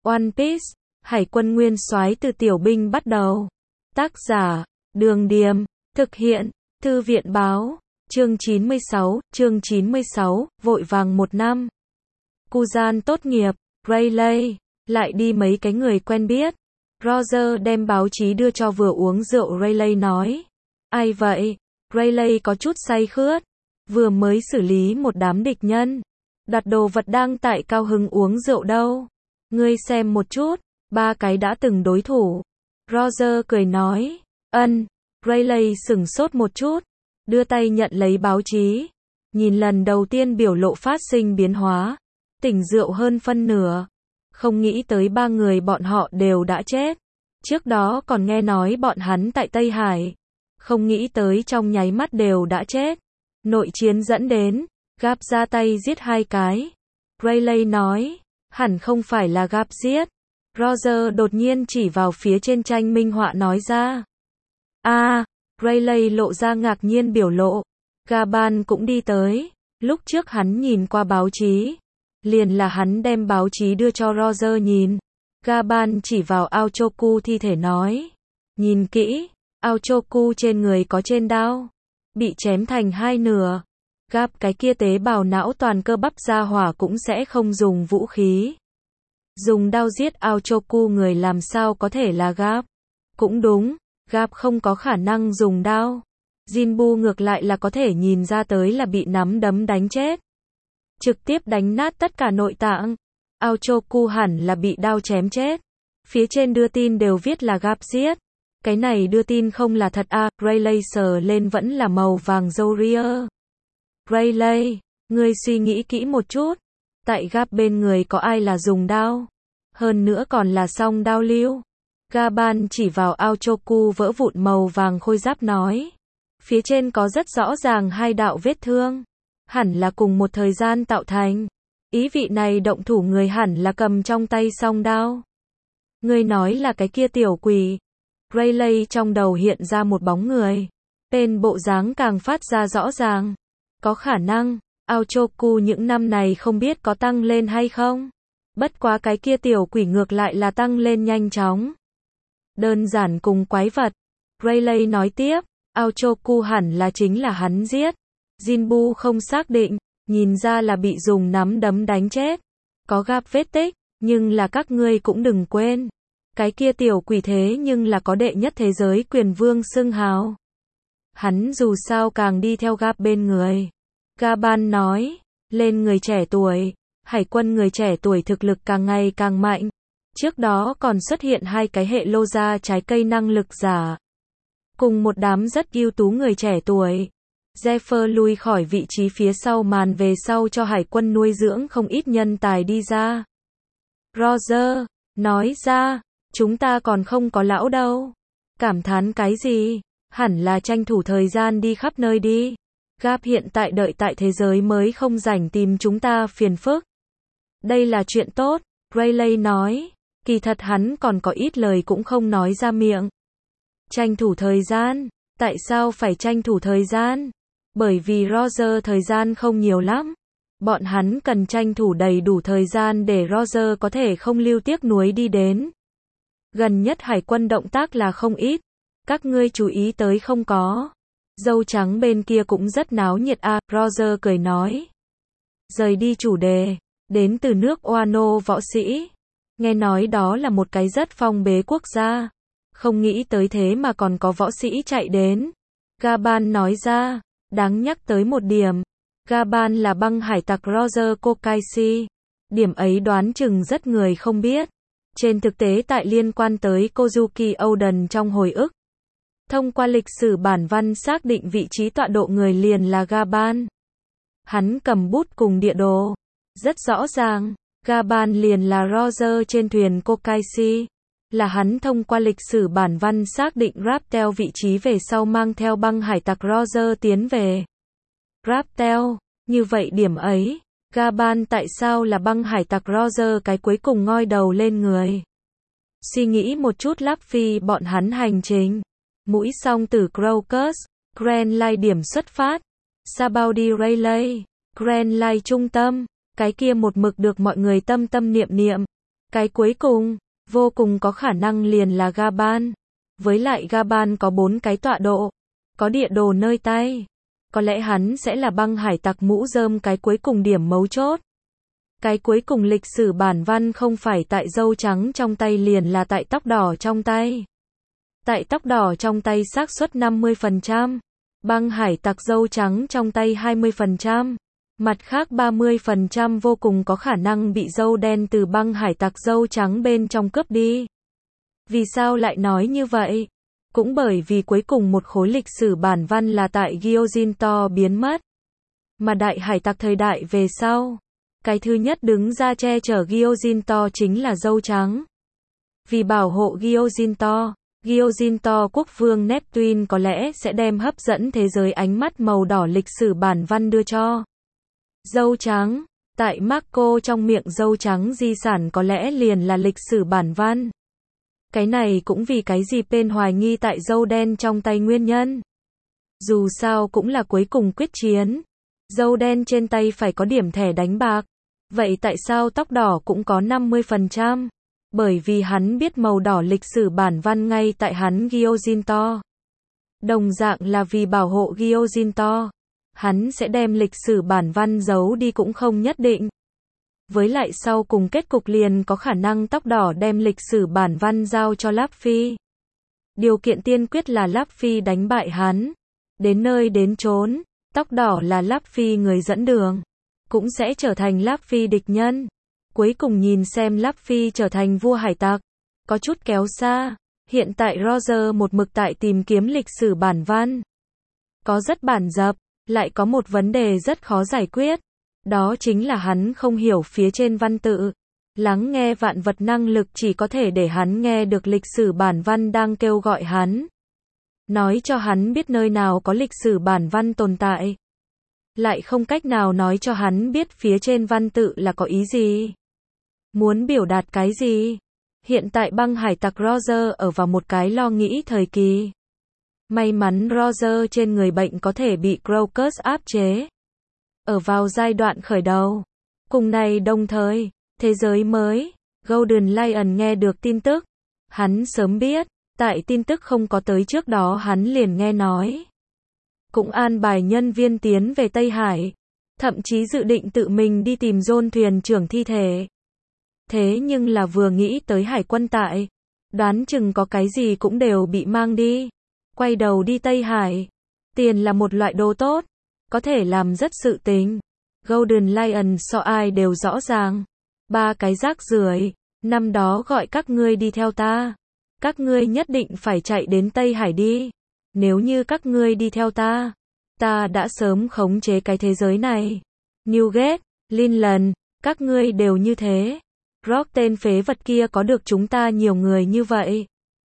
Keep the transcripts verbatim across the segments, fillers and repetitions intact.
One Piece, Hải quân nguyên soái từ tiểu binh bắt đầu. Tác giả, Đường Điềm, thực hiện, Thư viện báo, chương chín mươi sáu, chương chín mươi sáu, vội vàng một năm. Kuzan tốt nghiệp, Rayleigh, lại đi mấy cái người quen biết. Roger đem báo chí đưa cho vừa uống rượu Rayleigh nói. Ai vậy? Rayleigh có chút say khướt. Vừa mới xử lý một đám địch nhân. Đặt đồ vật đang tại cao hứng uống rượu đâu. Ngươi xem một chút, ba cái đã từng đối thủ. Roger cười nói. Ân. Rayleigh sửng sốt một chút. Đưa tay nhận lấy báo chí. Nhìn lần đầu tiên biểu lộ phát sinh biến hóa. Tỉnh rượu hơn phân nửa. Không nghĩ tới ba người bọn họ đều đã chết. Trước đó còn nghe nói bọn hắn tại Tây Hải. Không nghĩ tới trong nháy mắt đều đã chết. Nội chiến dẫn đến, Garp ra tay giết hai cái. Rayleigh nói, hẳn không phải là Garp giết. Roger đột nhiên chỉ vào phía trên tranh minh họa nói ra. A, à, Rayleigh lộ ra ngạc nhiên biểu lộ. Gaban cũng đi tới. Lúc trước hắn nhìn qua báo chí. Liền là hắn đem báo chí đưa cho Roger nhìn. Gaban chỉ vào Aochoku thi thể nói. Nhìn kỹ, Aochoku trên người có trên đao. Bị chém thành hai nửa. Garp cái kia tế bào não toàn cơ bắp ra hỏa cũng sẽ không dùng vũ khí. Dùng đao giết Aochoku người làm sao có thể là Garp. Cũng đúng, Garp không có khả năng dùng đao. Jinbu ngược lại là có thể nhìn ra tới là bị nắm đấm đánh chết. Trực tiếp đánh nát tất cả nội tạng. Aochoku hẳn là bị đao chém chết. Phía trên đưa tin đều viết là Garp giết. Cái này đưa tin không là thật à, Rayleigh sờ lên vẫn là màu vàng râu ria. Rayleigh, ngươi suy nghĩ kỹ một chút. Tại Garp bên người có ai là dùng đao? Hơn nữa còn là song đao lưu. Gaban chỉ vào Aochoku vỡ vụn màu vàng khôi giáp nói. Phía trên có rất rõ ràng hai đạo vết thương. Hẳn là cùng một thời gian tạo thành. Ý vị này động thủ người hẳn là cầm trong tay song đao. Ngươi nói là cái kia tiểu quỷ. Rayleigh trong đầu hiện ra một bóng người. Tên bộ dáng càng phát ra rõ ràng. Có khả năng, Aochoku những năm này không biết có tăng lên hay không. Bất quá cái kia tiểu quỷ ngược lại là tăng lên nhanh chóng. Đơn giản cùng quái vật. Rayleigh nói tiếp, Aochoku hẳn là chính là hắn giết. Jinbu không xác định, nhìn ra là bị dùng nắm đấm đánh chết. Có Garp vết tích, nhưng là các ngươi cũng đừng quên. Cái kia tiểu quỷ thế nhưng là có đệ nhất thế giới quyền vương xưng hào. Hắn dù sao càng đi theo Garp bên người. Gaban nói, lên người trẻ tuổi, hải quân người trẻ tuổi thực lực càng ngày càng mạnh. Trước đó còn xuất hiện hai cái hệ lô ra trái cây năng lực giả. Cùng một đám rất ưu tú người trẻ tuổi. Zephyr lui khỏi vị trí phía sau màn về sau cho hải quân nuôi dưỡng không ít nhân tài đi ra. Roger, nói ra, chúng ta còn không có lão đâu. Cảm thán cái gì? Hẳn là tranh thủ thời gian đi khắp nơi đi. Garp hiện tại đợi tại thế giới mới không rảnh tìm chúng ta phiền phức. Đây là chuyện tốt, Rayleigh nói. Kỳ thật hắn còn có ít lời cũng không nói ra miệng. Tranh thủ thời gian. Tại sao phải tranh thủ thời gian? Bởi vì Roger thời gian không nhiều lắm. Bọn hắn cần tranh thủ đầy đủ thời gian để Roger có thể không lưu tiếc nuối đi đến. Gần nhất hải quân động tác là không ít. Các ngươi chú ý tới không có. Dâu trắng bên kia cũng rất náo nhiệt à, Roger cười nói. Rời đi chủ đề, đến từ nước Wano võ sĩ. Nghe nói đó là một cái rất phong bế quốc gia. Không nghĩ tới thế mà còn có võ sĩ chạy đến. Gaban nói ra, đáng nhắc tới một điểm. Gaban là băng hải tặc Roger Kokaishi. Điểm ấy đoán chừng rất người không biết. Trên thực tế tại liên quan tới Kozuki Oden trong hồi ức. Thông qua lịch sử bản văn xác định vị trí tọa độ người liền là Gaban. Hắn cầm bút cùng địa đồ. Rất rõ ràng, Gaban liền là Roger trên thuyền Kokaishi. Là hắn thông qua lịch sử bản văn xác định Raptel vị trí về sau mang theo băng hải tặc Roger tiến về Raptel. Như vậy điểm ấy, Gaban tại sao là băng hải tặc Roger cái cuối cùng ngoi đầu lên người? Suy nghĩ một chút Luffy bọn hắn hành trình. Mũi song từ Crocus, Grand Line điểm xuất phát. Sabaody Rayleigh, Grand Line trung tâm. Cái kia một mực được mọi người tâm tâm niệm niệm. Cái cuối cùng, vô cùng có khả năng liền là Gaban. Với lại Gaban có bốn cái tọa độ, có địa đồ nơi tay. Có lẽ hắn sẽ là băng hải tặc mũ rơm cái cuối cùng điểm mấu chốt. Cái cuối cùng lịch sử bản văn không phải tại dâu trắng trong tay liền là tại tóc đỏ trong tay. Tại tóc đỏ trong tay xác suất năm mươi phần trăm, băng hải tặc dâu trắng trong tay hai mươi phần trăm, mặt khác ba mươi phần trăm vô cùng có khả năng bị dâu đen từ băng hải tặc dâu trắng bên trong cướp đi. Vì sao lại nói như vậy? Cũng bởi vì cuối cùng một khối lịch sử bản văn là tại Gyojin-to biến mất. Mà đại hải tặc thời đại về sau, cái thứ nhất đứng ra che chở Gyojin-to chính là dâu trắng. Vì bảo hộ Gyojin-to, Gyojin-to quốc vương Neptune có lẽ sẽ đem hấp dẫn thế giới ánh mắt màu đỏ lịch sử bản văn đưa cho dâu trắng. Tại Marco trong miệng dâu trắng di sản có lẽ liền là lịch sử bản văn. Cái này cũng vì cái gì Pen hoài nghi tại dâu đen trong tay nguyên nhân. Dù sao cũng là cuối cùng quyết chiến. Dâu đen trên tay phải có điểm thẻ đánh bạc. Vậy tại sao tóc đỏ cũng có năm mươi phần trăm? Bởi vì hắn biết màu đỏ lịch sử bản văn ngay tại hắn Gyojin-to. Đồng dạng là vì bảo hộ Gyojin-to. Hắn sẽ đem lịch sử bản văn giấu đi cũng không nhất định. Với lại sau cùng kết cục liền có khả năng tóc đỏ đem lịch sử bản văn giao cho Luffy. Điều kiện tiên quyết là Luffy đánh bại hắn. Đến nơi đến chốn, tóc đỏ là Luffy người dẫn đường. Cũng sẽ trở thành Luffy địch nhân. Cuối cùng nhìn xem Luffy trở thành vua hải tặc. Có chút kéo xa. Hiện tại Roger một mực tại tìm kiếm lịch sử bản văn. Có rất bản dập, lại có một vấn đề rất khó giải quyết. Đó chính là hắn không hiểu phía trên văn tự. Lắng nghe vạn vật năng lực chỉ có thể để hắn nghe được lịch sử bản văn đang kêu gọi hắn. Nói cho hắn biết nơi nào có lịch sử bản văn tồn tại. Lại không cách nào nói cho hắn biết phía trên văn tự là có ý gì. Muốn biểu đạt cái gì. Hiện tại băng hải tặc Roger ở vào một cái lo nghĩ thời kỳ. May mắn Roger trên người bệnh có thể bị Crocus áp chế. Ở vào giai đoạn khởi đầu. Cùng này đồng thời, thế giới mới, Golden Lion nghe được tin tức. Hắn sớm biết, tại tin tức không có tới trước đó hắn liền nghe nói. Cũng an bài nhân viên tiến về Tây Hải. Thậm chí dự định tự mình đi tìm John thuyền trưởng thi thể. Thế nhưng là vừa nghĩ tới hải quân tại, đoán chừng có cái gì cũng đều bị mang đi. Quay đầu đi Tây Hải. Tiền là một loại đồ tốt. Có thể làm rất sự tình. Golden Lion so ai đều rõ ràng. Ba cái rác rưởi. Năm đó gọi các ngươi đi theo ta. Các ngươi nhất định phải chạy đến Tây Hải đi. Nếu như các ngươi đi theo ta, ta đã sớm khống chế cái thế giới này. Newgate, Linland, các ngươi đều như thế. Rock tên phế vật kia có được chúng ta nhiều người như vậy.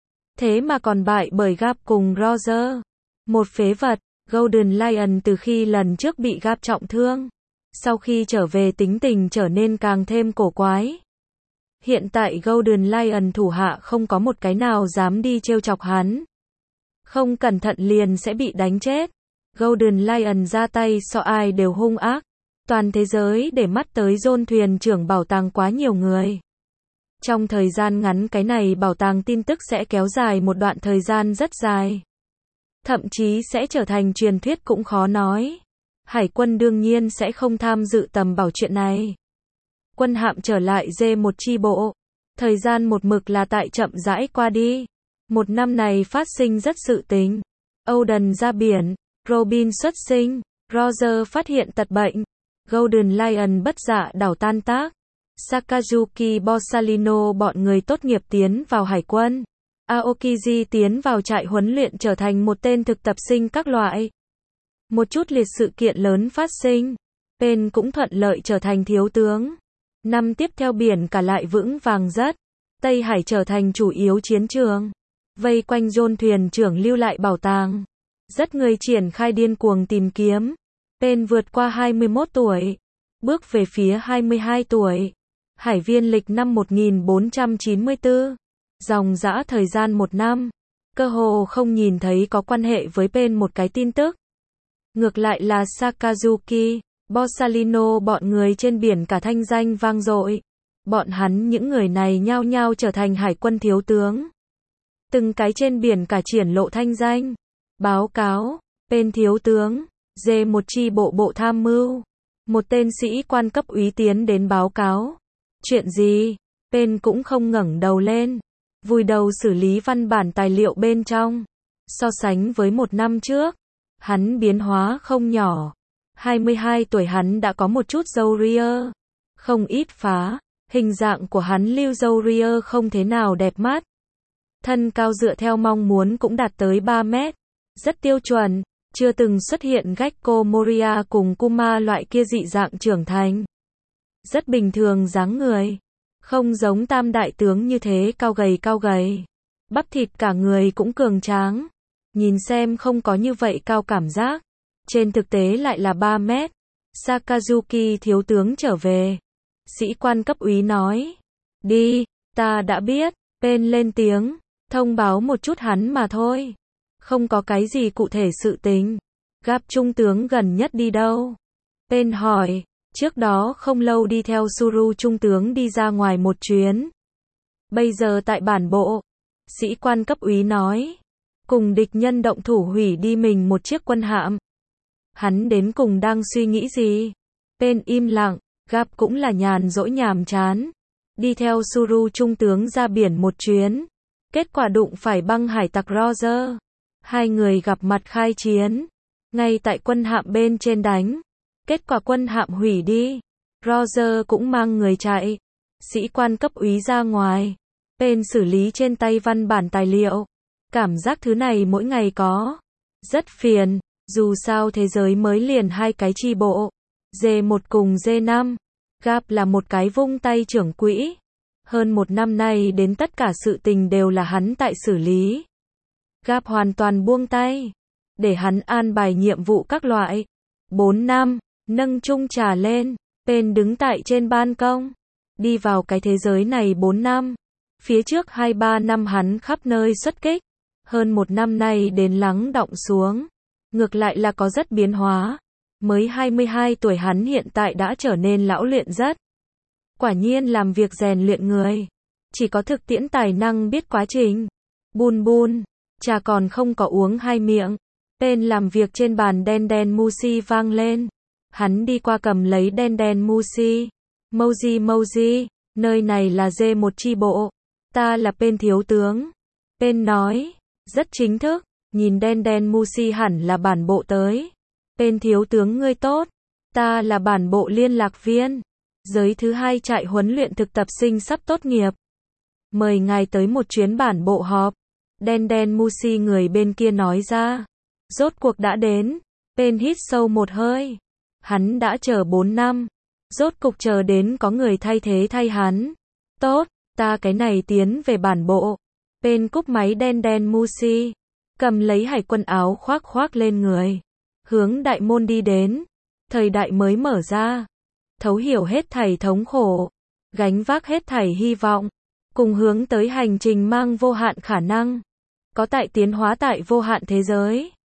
Thế mà còn bại bởi Gap cùng Roger. Một phế vật. Golden Lion từ khi lần trước bị Gap trọng thương. Sau khi trở về tính tình trở nên càng thêm cổ quái. Hiện tại Golden Lion thủ hạ không có một cái nào dám đi trêu chọc hắn. Không cẩn thận liền sẽ bị đánh chết. Golden Lion ra tay so ai đều hung ác. Toàn thế giới để mắt tới John thuyền trưởng bảo tàng quá nhiều người. Trong thời gian ngắn cái này bảo tàng tin tức sẽ kéo dài một đoạn thời gian rất dài. Thậm chí sẽ trở thành truyền thuyết cũng khó nói. Hải quân đương nhiên sẽ không tham dự tầm bảo chuyện này. Quân hạm trở lại dê một chi bộ. Thời gian một mực là tại chậm rãi qua đi. Một năm này phát sinh rất sự tình. Oden ra biển. Robin xuất sinh. Roger phát hiện tật bệnh. Golden Lion bất dạ đảo tan tác. Sakazuki Borsalino bọn người tốt nghiệp tiến vào hải quân. Aokiji tiến vào trại huấn luyện trở thành một tên thực tập sinh các loại. Một chút liệt sự kiện lớn phát sinh. Pen cũng thuận lợi trở thành thiếu tướng. Năm tiếp theo biển cả lại vững vàng rất. Tây Hải trở thành chủ yếu chiến trường. Vây quanh John thuyền trưởng lưu lại bảo tàng. Rất người triển khai điên cuồng tìm kiếm. Pen vượt qua hai mươi mốt tuổi. Bước về phía hai mươi hai tuổi. Hải viên lịch năm một nghìn bốn trăm chín mươi tư. Dòng dã thời gian một năm. Cơ hồ không nhìn thấy có quan hệ với Pen một cái tin tức. Ngược lại là Sakazuki, Borsalino bọn người trên biển cả thanh danh vang dội. Bọn hắn những người này nhao nhao trở thành hải quân thiếu tướng. Từng cái trên biển cả triển lộ thanh danh. Báo cáo, Pên thiếu tướng, dê một chi bộ bộ tham mưu. Một tên sĩ quan cấp úy tiến đến báo cáo. Chuyện gì? Pên cũng không ngẩng đầu lên. Vùi đầu xử lý văn bản tài liệu bên trong. So sánh với một năm trước, hắn biến hóa không nhỏ. hai mươi hai tuổi hắn đã có một chút râu ria. Không ít phá. Hình dạng của hắn lưu râu ria không thế nào đẹp mắt. Thân cao dựa theo mong muốn cũng đạt tới ba mét. Rất tiêu chuẩn. Chưa từng xuất hiện Gecko Moria cùng Kuma loại kia dị dạng trưởng thành. Rất bình thường dáng người. Không giống tam đại tướng như thế cao gầy cao gầy. Bắp thịt cả người cũng cường tráng. Nhìn xem không có như vậy cao cảm giác. Trên thực tế lại là ba mét. Sakazuki thiếu tướng trở về. Sĩ quan cấp úy nói. Đi, ta đã biết. Pên lên tiếng. Thông báo một chút hắn mà thôi. Không có cái gì cụ thể sự tình. Gặp trung tướng gần nhất đi đâu? Pên hỏi. Trước đó không lâu đi theo Suru trung tướng đi ra ngoài một chuyến. Bây giờ tại bản bộ. Sĩ quan cấp úy nói. Cùng địch nhân động thủ hủy đi mình một chiếc quân hạm. Hắn đến cùng đang suy nghĩ gì? Pên im lặng. Gặp cũng là nhàn rỗi nhàm chán. Đi theo Suru trung tướng ra biển một chuyến. Kết quả đụng phải băng hải tặc Roger. Hai người gặp mặt khai chiến. Ngay tại quân hạm bên trên đánh. Kết quả quân hạm hủy đi. Roger cũng mang người chạy. Sĩ quan cấp úy ra ngoài. Pên xử lý trên tay văn bản tài liệu. Cảm giác thứ này mỗi ngày có. Rất phiền. Dù sao thế giới mới liền hai cái chi bộ. dê một cùng dê năm. Gap là một cái vung tay trưởng quỹ. Hơn một năm nay đến tất cả sự tình đều là hắn tại xử lý. Gap hoàn toàn buông tay. Để hắn an bài nhiệm vụ các loại. bốn năm. Nâng chung trà lên. Pên đứng tại trên ban công. Đi vào cái thế giới này bốn năm. Phía trước hai ba năm hắn khắp nơi xuất kích. Hơn một năm nay đến lắng đọng xuống. Ngược lại là có rất biến hóa. Mới hai mươi hai tuổi hắn hiện tại đã trở nên lão luyện rất. Quả nhiên làm việc rèn luyện người. Chỉ có thực tiễn tài năng biết quá trình. Bun bun. Trà còn không có uống hai miệng. Pên làm việc trên bàn đen đen Musi vang lên. Hắn đi qua cầm lấy đen đen Musi. Moji Moji. Nơi này là dê một chi bộ. Ta là Pên thiếu tướng. Pên nói. Rất chính thức. Nhìn đen đen Musi hẳn là bản bộ tới. Pên thiếu tướng ngươi tốt. Ta là bản bộ liên lạc viên. Giới thứ hai trại huấn luyện thực tập sinh sắp tốt nghiệp. Mời ngài tới một chuyến bản bộ họp. Đen đen Musi người bên kia nói ra. Rốt cuộc đã đến. Pên hít sâu một hơi. Hắn đã chờ bốn năm. Rốt cục chờ đến có người thay thế thay hắn. Tốt, ta cái này tiến về bản bộ. Pên cúp máy đen đen Musi. Cầm lấy hải quân áo khoác khoác lên người. Hướng đại môn đi đến. Thời đại mới mở ra. Thấu hiểu hết thảy thống khổ. Gánh vác hết thảy hy vọng. Cùng hướng tới hành trình mang vô hạn khả năng. Có tại tiến hóa tại vô hạn thế giới.